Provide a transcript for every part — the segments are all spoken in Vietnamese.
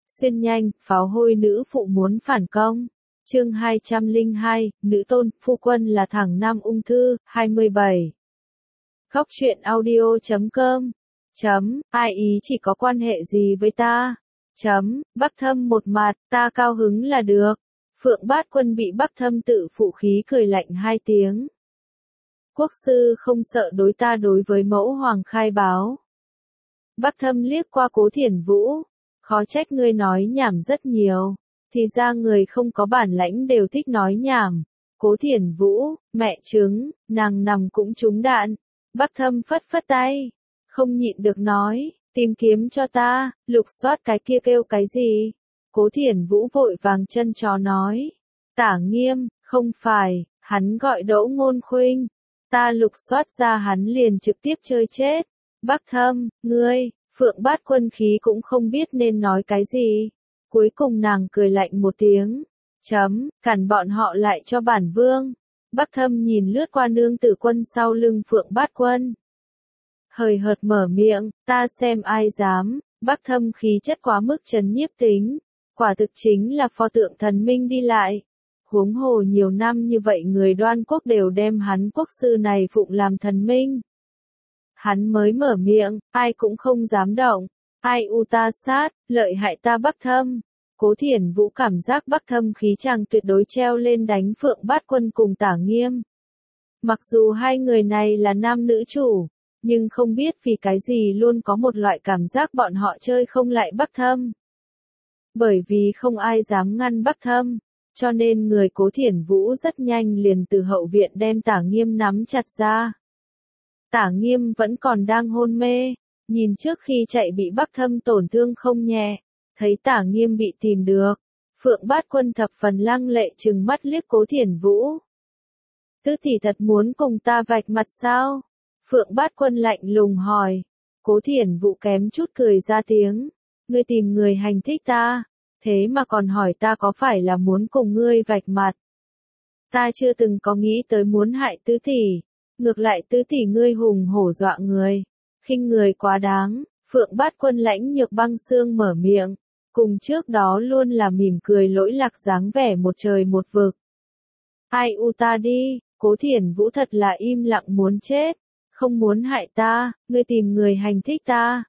Xuyên nhanh, pháo hôi nữ phụ muốn phản công. Chương 202, nữ tôn, phu quân là thằng nam ung thư, 27. Khóc chuyện audio.com. Ai ý chỉ có quan hệ gì với ta? Bắc Thâm một mặt, ta cao hứng là được. Phượng Bát Quân bị Bắc Thâm tự phụ khí cười lạnh 2 tiếng. Quốc sư không sợ đối ta đối với mẫu hoàng khai báo. Bắc Thâm liếc qua Cố Thiển Vũ. Khó trách ngươi nói nhảm rất nhiều. Thì ra người không có bản lãnh đều thích nói nhảm. Cố Thiển Vũ, mẹ chứng, nàng nằm cũng trúng đạn. Bắc Thâm phất phất tay. Không nhịn được nói, tìm kiếm cho ta, lục soát cái kia kêu cái gì. Cố Thiển Vũ vội vàng chân chó nói. Tả Nghiêm, không phải, hắn gọi Đỗ Ngôn Khuynh. Ta lục soát ra hắn liền trực tiếp chơi chết. Bắc Thâm, ngươi, Phượng Bát Quân khí cũng không biết nên nói cái gì. Cuối cùng nàng cười lạnh một tiếng. Cản bọn họ lại cho bản vương. Bắc Thâm nhìn lướt qua nương tử quân sau lưng Phượng Bát Quân. Hời hợt mở miệng, ta xem ai dám. Bắc Thâm khí chất quá mức trấn nhiếp tính. Quả thực chính là pho tượng thần minh đi lại. Huống hồ nhiều năm như vậy người Đoan quốc đều đem hắn quốc sư này phụng làm thần minh. Hắn mới mở miệng, ai cũng không dám động. Ai u ta sát, lợi hại ta Bắc Thâm. Cố Thiển Vũ cảm giác Bắc Thâm khí chàng tuyệt đối treo lên đánh Phượng Bát Quân cùng Tả Nghiêm. Mặc dù hai người này là nam nữ chủ, nhưng không biết vì cái gì luôn có một loại cảm giác bọn họ chơi không lại Bắc Thâm. Bởi vì không ai dám ngăn Bắc Thâm, cho nên người Cố Thiển Vũ rất nhanh liền từ hậu viện đem Tả Nghiêm nắm chặt ra. Tả Nghiêm vẫn còn đang hôn mê, nhìn trước khi chạy bị Bắc Thâm tổn thương không nhẹ, thấy Tả Nghiêm bị tìm được. Phượng Bát Quân thập phần lăng lệ trừng mắt liếc Cố Thiển Vũ. Tứ tỷ thật muốn cùng ta vạch mặt sao? Phượng Bát Quân lạnh lùng hỏi. Cố Thiển Vũ kém chút cười ra tiếng. Ngươi tìm người hành thích ta, thế mà còn hỏi ta có phải là muốn cùng ngươi vạch mặt. Ta chưa từng có nghĩ tới muốn hại tứ tỷ. Ngược lại tứ tỷ ngươi hùng hổ dọa người, khinh người quá đáng. Phượng Bát Quân lãnh nhược băng xương mở miệng, cùng trước đó luôn là mỉm cười lỗi lạc dáng vẻ một trời một vực. Ai u ta đi, Cố Thiển Vũ thật là im lặng muốn chết, không muốn hại ta, ngươi tìm người hành thích ta.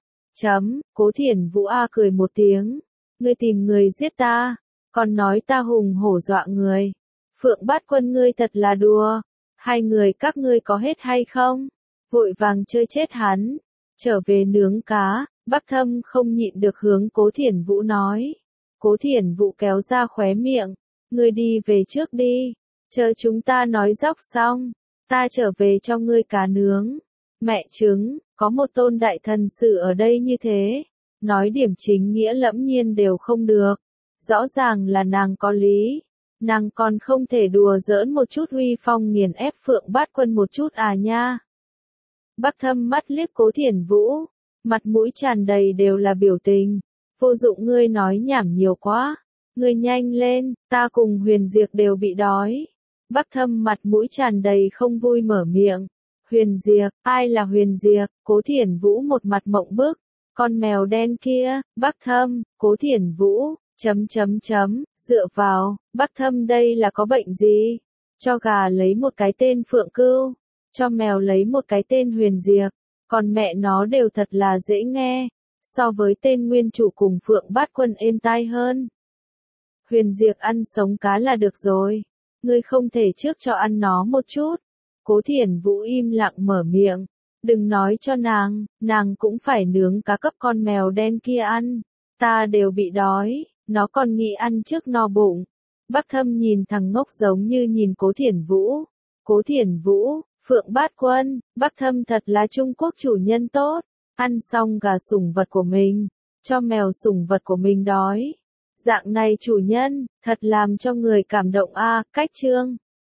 Cố Thiển Vũ cười một tiếng, ngươi tìm người giết ta, còn nói ta hùng hổ dọa người. Phượng Bát Quân ngươi thật là đùa. Hai người các ngươi có hết hay không? Vội vàng chơi chết hắn. Trở về nướng cá, Bắc Thâm không nhịn được hướng Cố Thiển Vũ nói. Cố Thiển Vũ kéo ra khóe miệng. Ngươi đi về trước đi. Chờ chúng ta nói dóc xong. Ta trở về cho ngươi cá nướng. Mẹ chứng, có một tôn đại thần sử ở đây như thế. Nói điểm chính nghĩa lẫm nhiên đều không được. Rõ ràng là nàng có lý. Nàng còn không thể đùa giỡn một chút uy phong nghiền ép Phượng Bát Quân một chút à nha. Bắc Thâm mắt liếc Cố Thiển Vũ, mặt mũi tràn đầy đều là biểu tình. Vô dụng ngươi nói nhảm nhiều quá, ngươi nhanh lên, ta cùng Huyền Diệp đều bị đói. Bắc Thâm mặt mũi tràn đầy không vui mở miệng. Huyền Diệp, ai là Huyền Diệp? Cố Thiển Vũ một mặt mộng bức. Con mèo đen kia. Bắc Thâm, Cố Thiển Vũ. Dựa vào, Bắc Thâm đây là có bệnh gì? Cho gà lấy một cái tên Phượng Cưu, cho mèo lấy một cái tên Huyền Diệp, còn mẹ nó đều thật là dễ nghe, so với tên nguyên chủ cùng Phượng Bát Quân êm tai hơn. Huyền Diệp ăn sống cá là được rồi, ngươi không thể trước cho ăn nó một chút. Cố Thiển Vũ im lặng mở miệng, đừng nói cho nàng cũng phải nướng cá cấp con mèo đen kia ăn, ta đều bị đói. Nó còn nghĩ ăn trước no bụng. Bắc Thâm nhìn thằng ngốc giống như nhìn Cố Thiển Vũ. Cố Thiển Vũ, Phượng Bát Quân, Bắc Thâm thật là Trung Quốc chủ nhân tốt. Ăn xong gà sủng vật của mình, cho mèo sủng vật của mình đói. Dạng này chủ nhân, thật làm cho người cảm động a. Cách chương